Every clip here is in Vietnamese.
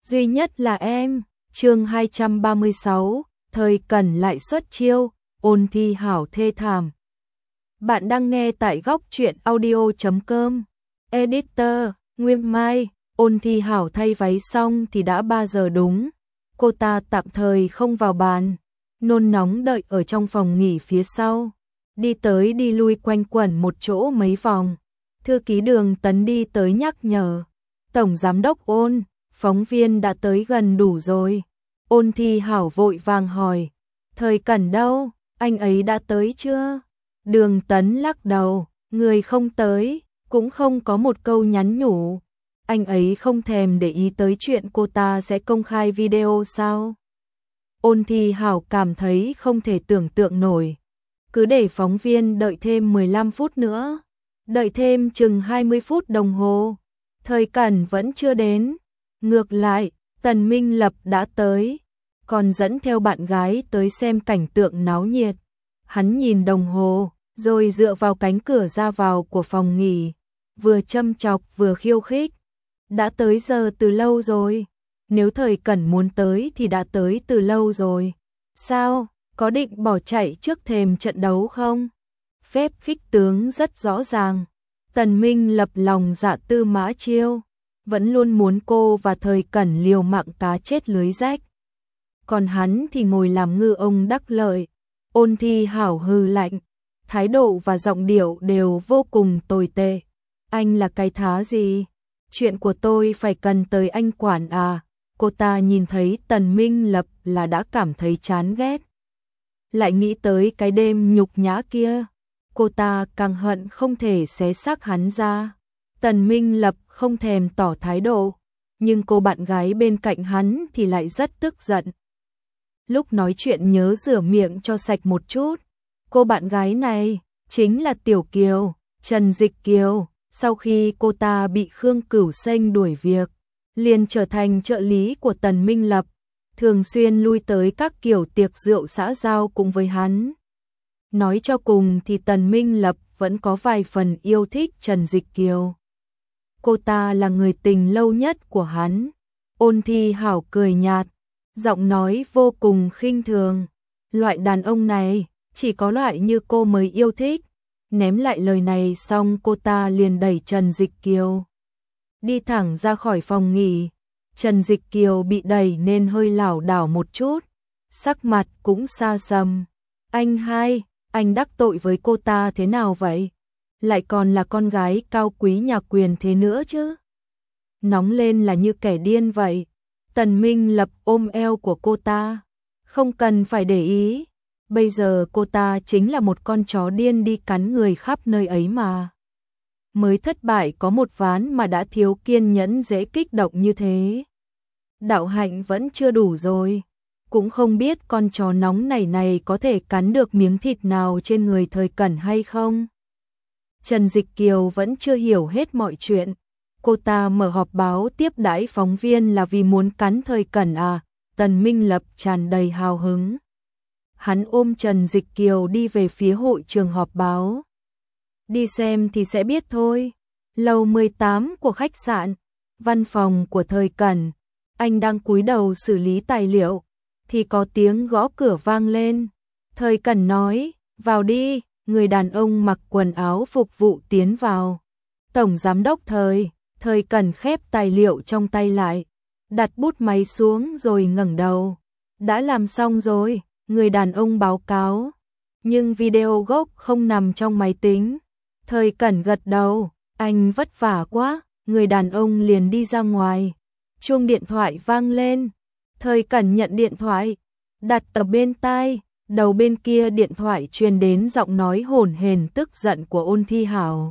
duy nhất là em. Chương 236, Thời Cẩn lại xuất chiêu, Ôn Thi Hảo thê thảm. Bạn đang nghe tại góc truyện audio.com. Editor, Nguyên Mai. Ôn Thi Hảo thay váy xong thì đã 3 giờ đúng. Cô ta tạm thời không vào bàn, nôn nóng đợi ở trong phòng nghỉ phía sau. Đi tới đi lui quanh quẩn một chỗ mấy vòng. Thư ký Đường Tấn đi tới nhắc nhở. Tổng giám đốc Ôn, phóng viên đã tới gần đủ rồi. Ôn Thi Hảo vội vàng hỏi. Thời Cẩn đâu, anh ấy đã tới chưa? Đường Tấn lắc đầu, người không tới, cũng không có một câu nhắn nhủ. Anh ấy không thèm để ý tới chuyện cô ta sẽ công khai video sao? Ôn Thi Hảo cảm thấy không thể tưởng tượng nổi. Cứ để phóng viên đợi thêm 15 phút nữa. Đợi thêm chừng 20 phút đồng hồ. Thời Cẩn vẫn chưa đến. Ngược lại, Tần Minh Lập đã tới, còn dẫn theo bạn gái tới xem cảnh tượng náo nhiệt. Hắn nhìn đồng hồ, rồi dựa vào cánh cửa ra vào của phòng nghỉ, vừa châm chọc vừa khiêu khích. Đã tới giờ từ lâu rồi. Nếu Thời Cẩn muốn tới thì đã tới từ lâu rồi. Sao, có định bỏ chạy trước thềm trận đấu không? Phép khích tướng rất rõ ràng. Tần Minh Lập lòng dạ Tư Mã Chiêu, vẫn luôn muốn cô và Thời Cẩn liều mạng cá chết lưới rách. Còn hắn thì ngồi làm ngư ông đắc lợi. Ôn Thi Hảo hừ lạnh, thái độ và giọng điệu đều vô cùng tồi tệ. Anh là cái thá gì? Chuyện của tôi phải cần tới anh quản à? Cô ta nhìn thấy Tần Minh Lập là đã cảm thấy chán ghét. Lại nghĩ tới cái đêm nhục nhã kia, cô ta càng hận không thể xé xác hắn ra. Tần Minh Lập không thèm tỏ thái độ, nhưng cô bạn gái bên cạnh hắn thì lại rất tức giận. Lúc nói chuyện nhớ rửa miệng cho sạch một chút. Cô bạn gái này chính là Tiểu Kiều, Trần Dịch Kiều. Sau khi cô ta bị Khương Cửu Xanh đuổi việc, liền trở thành trợ lý của Tần Minh Lập, thường xuyên lui tới các kiểu tiệc rượu xã giao cùng với hắn. Nói cho cùng thì Tần Minh Lập vẫn có vài phần yêu thích Trần Dịch Kiều. Cô ta là người tình lâu nhất của hắn. Ôn Thi Hảo cười nhạt, giọng nói vô cùng khinh thường. Loại đàn ông này, chỉ có loại như cô mới yêu thích. Ném lại lời này xong cô ta liền đẩy Trần Dịch Kiều đi thẳng ra khỏi phòng nghỉ. Trần Dịch Kiều bị đẩy nên hơi lảo đảo một chút, sắc mặt cũng xa sầm. Anh hai, anh đắc tội với cô ta thế nào vậy? Lại còn là con gái cao quý nhà quyền thế nữa chứ? Nóng lên là như kẻ điên vậy. Tần Minh Lập ôm eo của cô ta. Không cần phải để ý. Bây giờ cô ta chính là một con chó điên đi cắn người khắp nơi ấy mà. Mới thất bại có một ván mà đã thiếu kiên nhẫn dễ kích động như thế. Đạo hạnh vẫn chưa đủ rồi. Cũng không biết con chó nóng này có thể cắn được miếng thịt nào trên người Thời Cẩn hay không. Trần Dịch Kiều vẫn chưa hiểu hết mọi chuyện. Cô ta mở họp báo tiếp đãi phóng viên là vì muốn cắn Thời Cẩn à? Tần Minh Lập tràn đầy hào hứng. Hắn ôm Trần Dịch Kiều đi về phía hội trường họp báo. Đi xem thì sẽ biết thôi. Lầu 18 của khách sạn, văn phòng của Thời Cẩn. Anh đang cúi đầu xử lý tài liệu, thì có tiếng gõ cửa vang lên. Thời Cẩn nói, vào đi. Người đàn ông mặc quần áo phục vụ tiến vào. Tổng giám đốc Thời Cẩn khép tài liệu trong tay lại, đặt bút máy xuống rồi ngẩng đầu. Đã làm xong rồi, người đàn ông báo cáo. Nhưng video gốc không nằm trong máy tính. Thời Cẩn gật đầu, anh vất vả quá. Người đàn ông liền đi ra ngoài. Chuông điện thoại vang lên. Thời Cẩn nhận điện thoại, đặt ở bên tai. Đầu bên kia điện thoại truyền đến giọng nói hổn hển tức giận của Ôn Thi Hảo.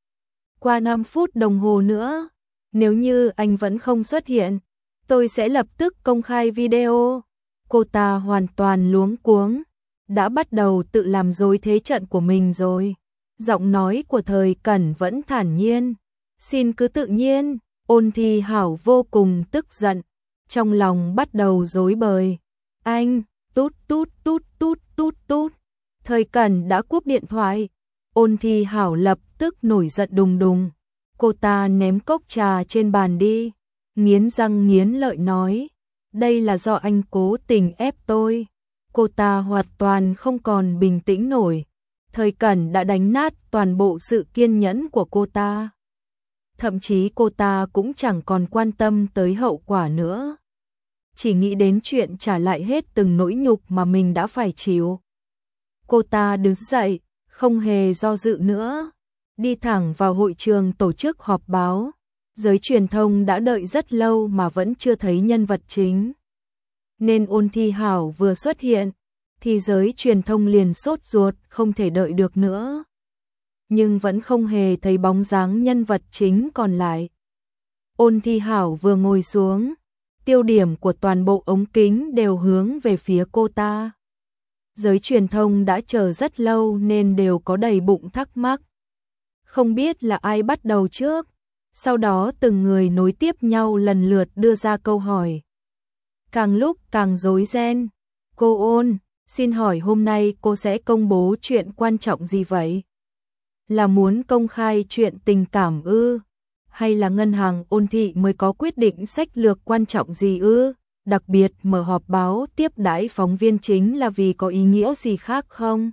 Qua 5 phút đồng hồ nữa, nếu như anh vẫn không xuất hiện, tôi sẽ lập tức công khai video. Cô ta hoàn toàn luống cuống, đã bắt đầu tự làm rối thế trận của mình rồi. Giọng nói của Thời Cẩn vẫn thản nhiên. Xin cứ tự nhiên. Ôn Thi Hảo vô cùng tức giận, trong lòng bắt đầu rối bời. Anh, tút tút tút tút tút tút. Thời Cẩn đã cúp điện thoại. Ôn Thi Hảo lập tức nổi giận đùng đùng. Cô ta ném cốc trà trên bàn đi. nghiến răng nghiến lợi nói, đây là do anh cố tình ép tôi. Cô ta hoàn toàn không còn bình tĩnh nổi. Thời Cẩn đã đánh nát toàn bộ sự kiên nhẫn của cô ta. Thậm chí cô ta cũng chẳng còn quan tâm tới hậu quả nữa. Chỉ nghĩ đến chuyện trả lại hết từng nỗi nhục mà mình đã phải chịu. Cô ta đứng dậy, không hề do dự nữa, đi thẳng vào hội trường tổ chức họp báo. Giới truyền thông đã đợi rất lâu mà vẫn chưa thấy nhân vật chính. Nên Ôn Thi Hảo vừa xuất hiện, thì giới truyền thông liền sốt ruột không thể đợi được nữa. Nhưng vẫn không hề thấy bóng dáng nhân vật chính còn lại. Ôn Thi Hảo vừa ngồi xuống, tiêu điểm của toàn bộ ống kính đều hướng về phía cô ta. Giới truyền thông đã chờ rất lâu nên đều có đầy bụng thắc mắc. Không biết là ai bắt đầu trước, sau đó từng người nối tiếp nhau lần lượt đưa ra câu hỏi. Càng lúc càng rối ren. Cô Ôn, xin hỏi hôm nay cô sẽ công bố chuyện quan trọng gì vậy? Là muốn công khai chuyện tình cảm ư? Hay là ngân hàng Ôn Thị mới có quyết định sách lược quan trọng gì ư? Đặc biệt mở họp báo tiếp đãi phóng viên chính là vì có ý nghĩa gì khác không?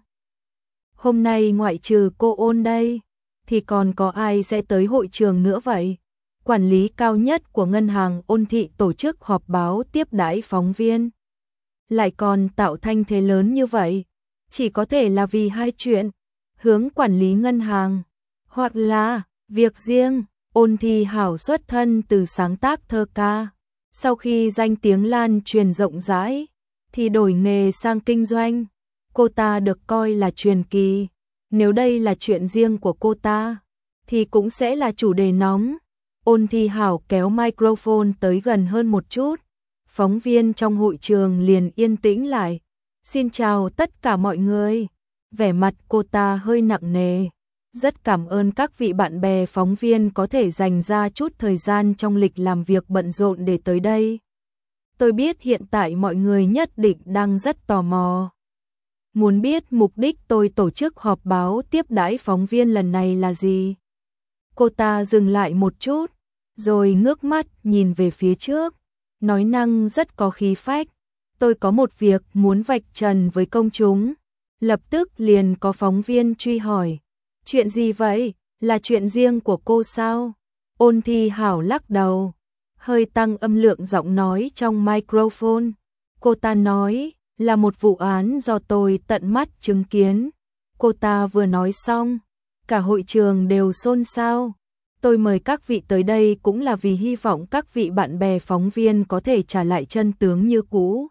Hôm nay ngoại trừ cô Ôn đây, thì còn có ai sẽ tới hội trường nữa vậy? Quản lý cao nhất của ngân hàng Ôn Thị tổ chức họp báo tiếp đãi phóng viên. Lại còn tạo thanh thế lớn như vậy, chỉ có thể là vì hai chuyện, hướng quản lý ngân hàng, hoặc là việc riêng. Ôn Thi Hảo xuất thân từ sáng tác thơ ca, sau khi danh tiếng lan truyền rộng rãi, thì đổi nghề sang kinh doanh. Cô ta được coi là truyền kỳ, nếu đây là chuyện riêng của cô ta, thì cũng sẽ là chủ đề nóng. Ôn Thi Hảo kéo microphone tới gần hơn một chút, phóng viên trong hội trường liền yên tĩnh lại. Xin chào tất cả mọi người. Vẻ mặt cô ta hơi nặng nề. Rất cảm ơn các vị bạn bè phóng viên có thể dành ra chút thời gian trong lịch làm việc bận rộn để tới đây. Tôi biết hiện tại mọi người nhất định đang rất tò mò. Muốn biết mục đích tôi tổ chức họp báo tiếp đãi phóng viên lần này là gì? Cô ta dừng lại một chút, rồi ngước mắt nhìn về phía trước, nói năng rất có khí phách. Tôi có một việc muốn vạch trần với công chúng. Lập tức liền có phóng viên truy hỏi. Chuyện gì vậy? Là chuyện riêng của cô sao? Ôn Thi Hảo lắc đầu, hơi tăng âm lượng giọng nói trong microphone. Cô ta nói, là một vụ án do tôi tận mắt chứng kiến. Cô ta vừa nói xong, cả hội trường đều xôn xao. Tôi mời các vị tới đây cũng là vì hy vọng các vị bạn bè phóng viên có thể trả lại chân tướng như cũ,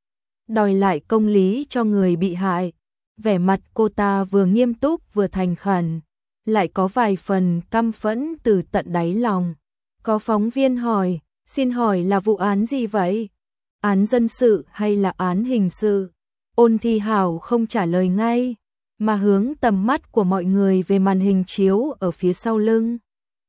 đòi lại công lý cho người bị hại. Vẻ mặt cô ta vừa nghiêm túc vừa thành khẩn, lại có vài phần căm phẫn từ tận đáy lòng. Có phóng viên hỏi, xin hỏi là vụ án gì vậy? Án dân sự hay là án hình sự? Ôn Thi Hảo không trả lời ngay, mà hướng tầm mắt của mọi người về màn hình chiếu ở phía sau lưng.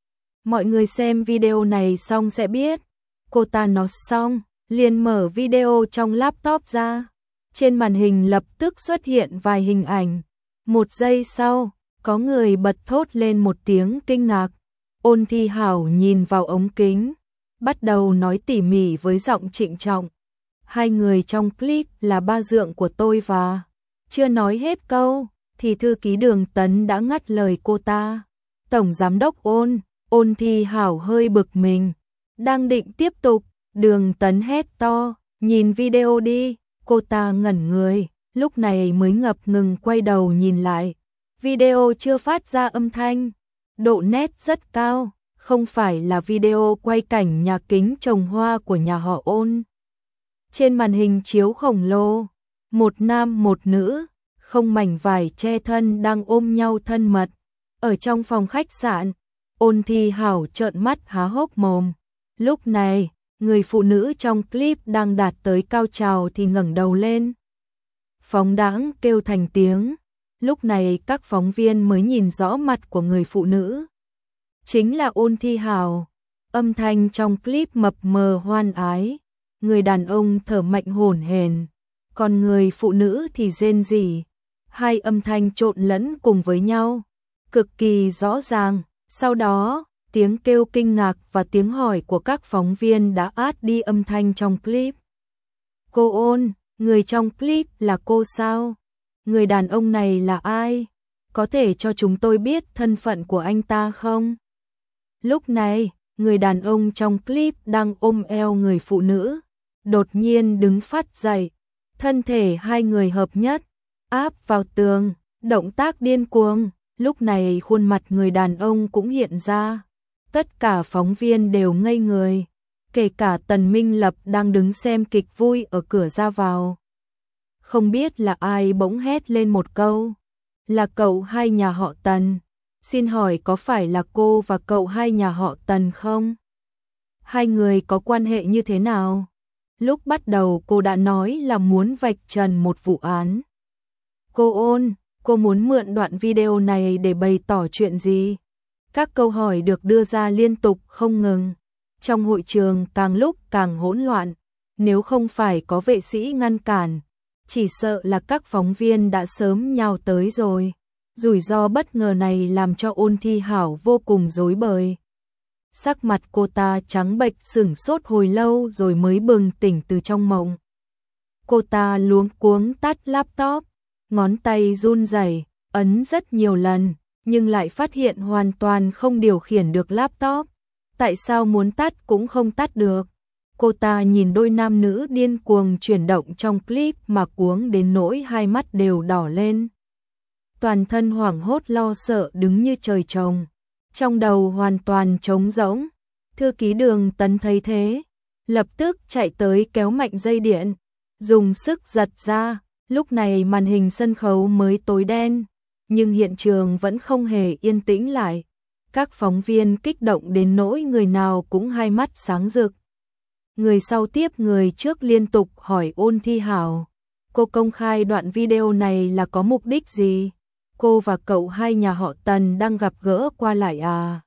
Mọi người xem video này xong sẽ biết. Cô ta nói xong, liền mở video trong laptop ra. Trên màn hình lập tức xuất hiện vài hình ảnh. Một giây sau, có người bật thốt lên một tiếng kinh ngạc. Ôn Thi Hảo nhìn vào ống kính, bắt đầu nói tỉ mỉ với giọng trịnh trọng. Hai người trong clip là ba dượng của tôi và... Chưa nói hết câu, thì thư ký Đường Tấn đã ngắt lời cô ta. Tổng giám đốc Ôn Thi Hảo hơi bực mình. Đang định tiếp tục, Đường Tấn hét to, nhìn video đi. Cô ta ngẩn người, lúc này mới ngập ngừng quay đầu nhìn lại. Video chưa phát ra âm thanh, độ nét rất cao, không phải là video quay cảnh nhà kính trồng hoa của nhà họ Ôn. Trên màn hình chiếu khổng lồ, một nam một nữ, không mảnh vải che thân đang ôm nhau thân mật. Ở trong phòng khách sạn, Ôn Thi Hảo trợn mắt há hốc mồm. Lúc này, người phụ nữ trong clip đang đạt tới cao trào thì ngẩng đầu lên. Phóng đãng kêu thành tiếng. Lúc này các phóng viên mới nhìn rõ mặt của người phụ nữ. Chính là Ôn Thi Hảo. Âm thanh trong clip mập mờ hoan ái. Người đàn ông thở mạnh hổn hển, còn người phụ nữ thì rên rỉ. Hai âm thanh trộn lẫn cùng với nhau, cực kỳ rõ ràng. Sau đó, Tiếng kêu kinh ngạc và tiếng hỏi của các phóng viên đã át đi âm thanh trong clip. Cô Ôn, người trong clip là cô sao? Người đàn ông này là ai? Có thể cho chúng tôi biết thân phận của anh ta không? Lúc này, người đàn ông trong clip đang ôm eo người phụ nữ, đột nhiên đứng phát dậy, thân thể hai người hợp nhất, áp vào tường, động tác điên cuồng, lúc này khuôn mặt người đàn ông cũng hiện ra. Tất cả phóng viên đều ngây người, kể cả Tần Minh Lập đang đứng xem kịch vui ở cửa ra vào. Không biết là ai bỗng hét lên một câu, là cậu hai nhà họ Tần. Xin hỏi có phải là cô và cậu hai nhà họ Tần không? Hai người có quan hệ như thế nào? Lúc bắt đầu cô đã nói là muốn vạch trần một vụ án. Cô Ôn, cô muốn mượn đoạn video này để bày tỏ chuyện gì? Các câu hỏi được đưa ra liên tục không ngừng. Trong hội trường càng lúc càng hỗn loạn. Nếu không phải có vệ sĩ ngăn cản, chỉ sợ là các phóng viên đã sớm nhào tới rồi. Rủi ro bất ngờ này làm cho Ôn Thi Hảo vô cùng rối bời. Sắc mặt cô ta trắng bệch sửng sốt hồi lâu rồi mới bừng tỉnh từ trong mộng. Cô ta luống cuống tắt laptop, ngón tay run rẩy, ấn rất nhiều lần, nhưng lại phát hiện hoàn toàn không điều khiển được laptop. Tại sao muốn tắt cũng không tắt được? Cô ta nhìn đôi nam nữ điên cuồng chuyển động trong clip mà cuống đến nỗi hai mắt đều đỏ lên. Toàn thân hoảng hốt lo sợ đứng như trời trồng, trong đầu hoàn toàn trống rỗng. Thư ký Đường Tấn thấy thế, lập tức chạy tới kéo mạnh dây điện, dùng sức giật ra. Lúc này màn hình sân khấu mới tối đen, nhưng hiện trường vẫn không hề yên tĩnh lại. Các phóng viên kích động đến nỗi người nào cũng hai mắt sáng rực. Người sau tiếp người trước liên tục hỏi Ôn Thi Hảo, cô công khai đoạn video này là có mục đích gì? Cô và cậu hai nhà họ Tần đang gặp gỡ qua lại à?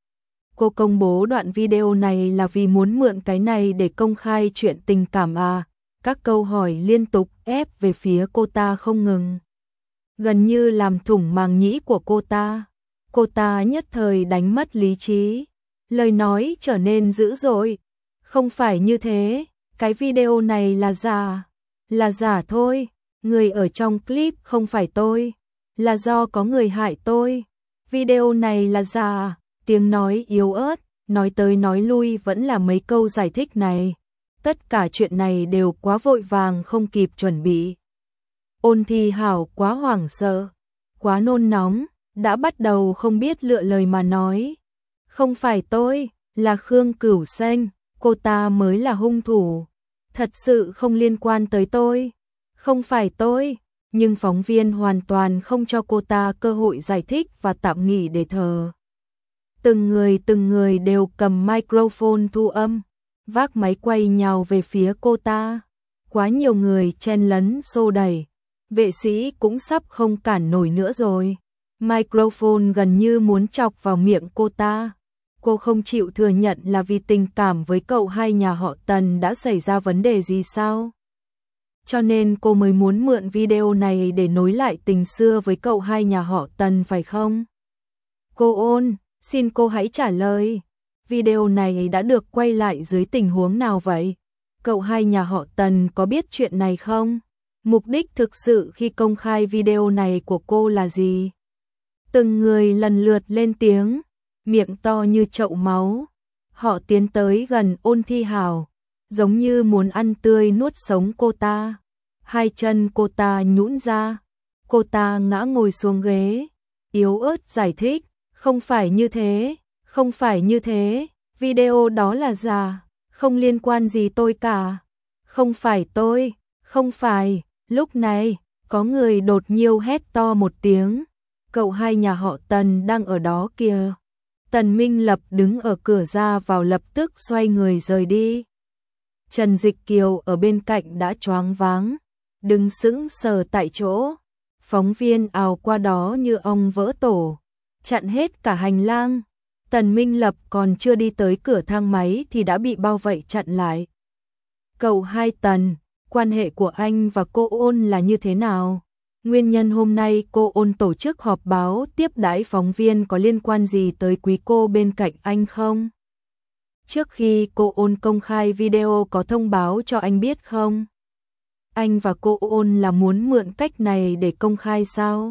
Cô công bố đoạn video này là vì muốn mượn cái này để công khai chuyện tình cảm à? Các câu hỏi liên tục ép về phía cô ta không ngừng, gần như làm thủng màng nhĩ của cô ta. Cô ta nhất thời đánh mất lý trí, lời nói trở nên dữ dội. Không phải như thế, cái video này là giả thôi, người ở trong clip không phải tôi, là do có người hại tôi. Video này là giả. Tiếng nói yếu ớt, nói tới nói lui vẫn là mấy câu giải thích này. Tất cả chuyện này đều quá vội vàng không kịp chuẩn bị. Ôn Thi Hảo quá hoảng sợ, quá nôn nóng, đã bắt đầu không biết lựa lời mà nói. Không phải tôi, là Khương Cửu Xanh, cô ta mới là hung thủ. Thật sự không liên quan tới tôi. Không phải tôi, nhưng phóng viên hoàn toàn không cho cô ta cơ hội giải thích và tạm nghỉ để thở. Từng người đều cầm microphone thu âm, vác máy quay nhào về phía cô ta. Quá nhiều người chen lấn xô đẩy, vệ sĩ cũng sắp không cản nổi nữa rồi. Microphone gần như muốn chọc vào miệng cô ta. Cô không chịu thừa nhận là vì tình cảm với cậu hai nhà họ Tần đã xảy ra vấn đề gì sao? Cho nên cô mới muốn mượn video này để nối lại tình xưa với cậu hai nhà họ Tần phải không? Cô Ôn, xin cô hãy trả lời. Video này đã được quay lại dưới tình huống nào vậy? Cậu hai nhà họ Tần có biết chuyện này không? Mục đích thực sự khi công khai video này của cô là gì? Từng người lần lượt lên tiếng, miệng to như chậu máu. Họ tiến tới gần Ôn Thi Hảo, giống như muốn ăn tươi nuốt sống cô ta. Hai chân cô ta nhũn ra, cô ta ngã ngồi xuống ghế, yếu ớt giải thích, không phải như thế, không phải như thế, video đó là giả, không liên quan gì tôi cả. Không phải tôi, không phải. Lúc này, có người đột nhiên hét to một tiếng, cậu hai nhà họ Tần đang ở đó kìa. Tần Minh Lập đứng ở cửa ra vào lập tức xoay người rời đi. Trần Dịch Kiều ở bên cạnh đã choáng váng, đứng sững sờ tại chỗ. Phóng viên ào qua đó như ong vỡ tổ, chặn hết cả hành lang. Tần Minh Lập còn chưa đi tới cửa thang máy thì đã bị bao vây chặn lại. Cậu hai Tần, quan hệ của anh và cô Ôn là như thế nào? Nguyên nhân hôm nay cô Ôn tổ chức họp báo tiếp đãi phóng viên có liên quan gì tới quý cô bên cạnh anh không? Trước khi cô Ôn công khai video có thông báo cho anh biết không? Anh và cô Ôn là muốn mượn cách này để công khai sao?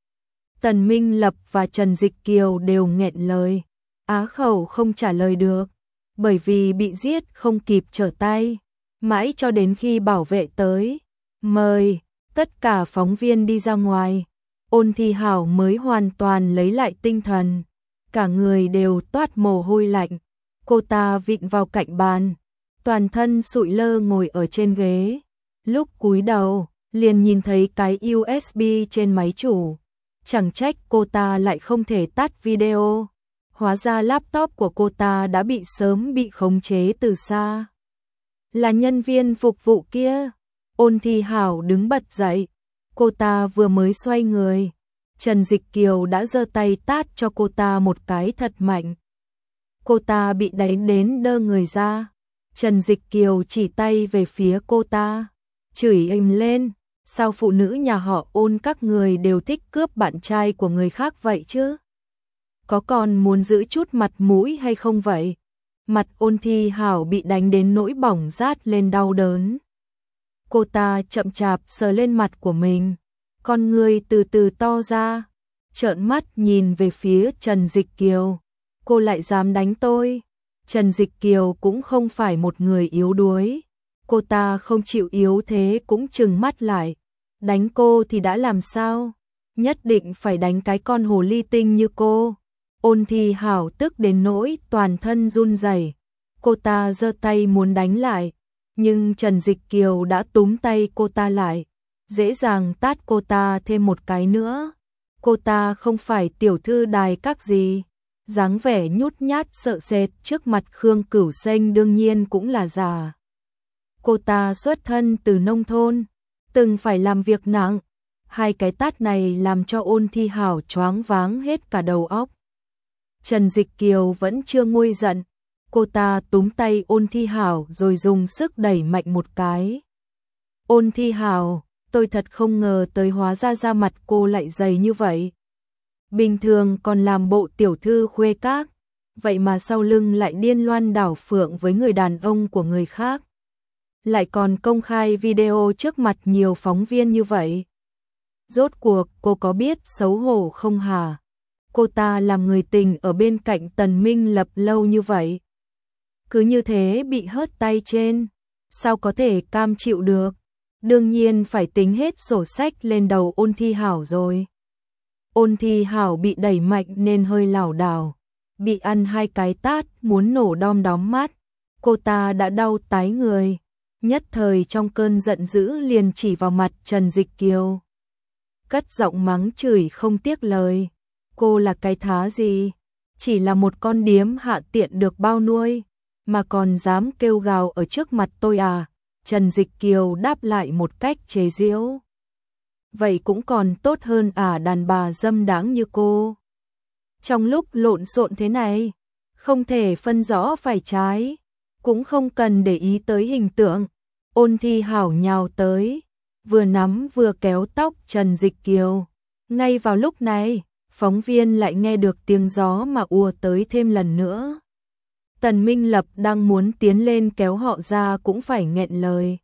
Tần Minh Lập và Trần Dịch Kiều đều nghẹn lời, á khẩu không trả lời được, bởi vì bị giết không kịp trở tay, mãi cho đến khi bảo vệ tới, mời tất cả phóng viên đi ra ngoài, Ôn Thi Hảo mới hoàn toàn lấy lại tinh thần, cả người đều toát mồ hôi lạnh, cô ta vịn vào cạnh bàn, toàn thân sụi lơ ngồi ở trên ghế, lúc cúi đầu, liền nhìn thấy cái USB trên máy chủ, chẳng trách cô ta lại không thể tắt video, hóa ra laptop của cô ta đã sớm bị khống chế từ xa. Là nhân viên phục vụ kia. Ôn Thi Hảo đứng bật dậy, cô ta vừa mới xoay người, Trần Dịch Kiều đã giơ tay tát cho cô ta một cái thật mạnh. Cô ta bị đánh đến đơ người ra, Trần Dịch Kiều chỉ tay về phía cô ta, chửi ầm lên, sao phụ nữ nhà họ Ôn các người đều thích cướp bạn trai của người khác vậy chứ? Có còn muốn giữ chút mặt mũi hay không vậy? Mặt Ôn Thi Hảo bị đánh đến nỗi bỏng rát lên đau đớn. Cô ta chậm chạp sờ lên mặt của mình, con người từ từ to ra, trợn mắt nhìn về phía Trần Dịch Kiều. Cô lại dám đánh tôi? Trần Dịch Kiều cũng không phải một người yếu đuối. Cô ta không chịu yếu thế cũng trừng mắt lại. Đánh cô thì đã làm sao? Nhất định phải đánh cái con hồ ly tinh như cô. Ôn Thi Hảo tức đến nỗi toàn thân run rẩy. Cô ta giơ tay muốn đánh lại, nhưng Trần Dịch Kiều đã túm tay cô ta lại, dễ dàng tát cô ta thêm một cái nữa. Cô ta không phải tiểu thư đài các gì, dáng vẻ nhút nhát sợ sệt trước mặt Khương Cửu Xanh đương nhiên cũng là giả. Cô ta xuất thân từ nông thôn, từng phải làm việc nặng, hai cái tát này làm cho Ôn Thi Hảo choáng váng hết cả đầu óc. Trần Dịch Kiều vẫn chưa nguôi giận, cô ta túm tay Ôn Thi Hảo rồi dùng sức đẩy mạnh một cái. Ôn Thi Hảo, tôi thật không ngờ tới hóa ra da mặt cô lại dày như vậy. Bình thường còn làm bộ tiểu thư khuê các, vậy mà sau lưng lại điên loan đảo phượng với người đàn ông của người khác. Lại còn công khai video trước mặt nhiều phóng viên như vậy. Rốt cuộc cô có biết xấu hổ không hả? Cô ta làm người tình ở bên cạnh Tần Minh Lập lâu như vậy. Cứ như thế bị hớt tay trên, sao có thể cam chịu được? Đương nhiên phải tính hết sổ sách lên đầu Ôn Thi Hảo rồi. Ôn Thi Hảo bị đẩy mạnh nên hơi lảo đảo, bị ăn hai cái tát muốn nổ đom đóm mắt. Cô ta đã đau tái người, nhất thời trong cơn giận dữ liền chỉ vào mặt Trần Dịch Kiều. Cất giọng mắng chửi không tiếc lời. Cô là cái thá gì? Chỉ là một con điếm hạ tiện được bao nuôi, mà còn dám kêu gào ở trước mặt tôi à? Trần Dịch Kiều đáp lại một cách chế giễu. Vậy cũng còn tốt hơn đàn bà dâm đáng như cô. Trong lúc lộn xộn thế này, không thể phân rõ phải trái, cũng không cần để ý tới hình tượng. Ôn Thi Hảo nhào tới, vừa nắm vừa kéo tóc Trần Dịch Kiều. Ngay vào lúc này, phóng viên lại nghe được tiếng gió mà ùa tới thêm lần nữa. Tần Minh Lập đang muốn tiến lên kéo họ ra cũng phải nghẹn lời.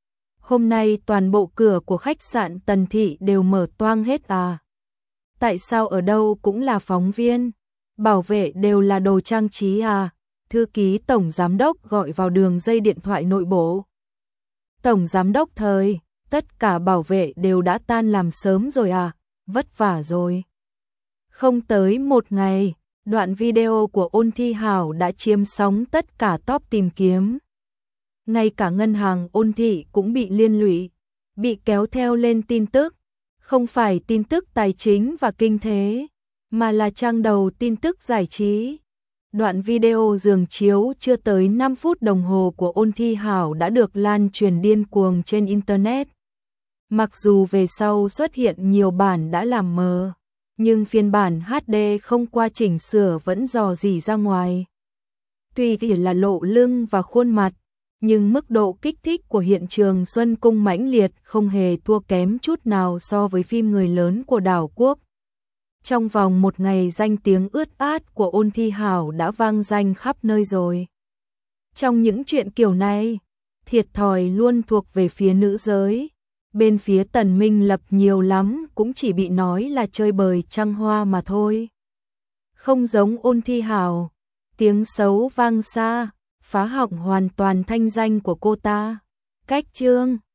Hôm nay toàn bộ cửa của khách sạn Tần Thị đều mở toang hết à? Tại sao ở đâu cũng là phóng viên? Bảo vệ đều là đồ trang trí à? Thư ký tổng giám đốc gọi vào đường dây điện thoại nội bộ. Tổng giám đốc thời, tất cả bảo vệ đều đã tan làm sớm rồi à? Vất vả rồi. Không tới một ngày, đoạn video của Ôn Thi Hảo đã chiếm sóng tất cả top tìm kiếm. Ngay cả ngân hàng Ôn Thị cũng bị liên lụy, bị kéo theo lên tin tức. Không phải tin tức tài chính và kinh tế, mà là trang đầu tin tức giải trí. Đoạn video giường chiếu chưa tới 5 phút đồng hồ của Ôn Thi Hảo đã được lan truyền điên cuồng trên Internet. Mặc dù về sau xuất hiện nhiều bản đã làm mờ, nhưng phiên bản HD không qua chỉnh sửa vẫn rò rỉ ra ngoài. Tuy chỉ là lộ lưng và khuôn mặt, Nhưng mức độ kích thích của hiện trường Xuân Cung mãnh liệt không hề thua kém chút nào so với phim Người lớn của đảo quốc. Trong vòng một ngày danh tiếng ướt át của Ôn Thi Hảo đã vang danh khắp nơi rồi. Trong những chuyện kiểu này, thiệt thòi luôn thuộc về phía nữ giới. Bên phía Tần Minh Lập nhiều lắm cũng chỉ bị nói là chơi bời trăng hoa mà thôi. Không giống Ôn Thi Hảo, tiếng xấu vang xa, phá hỏng hoàn toàn thanh danh của cô ta. Cách chương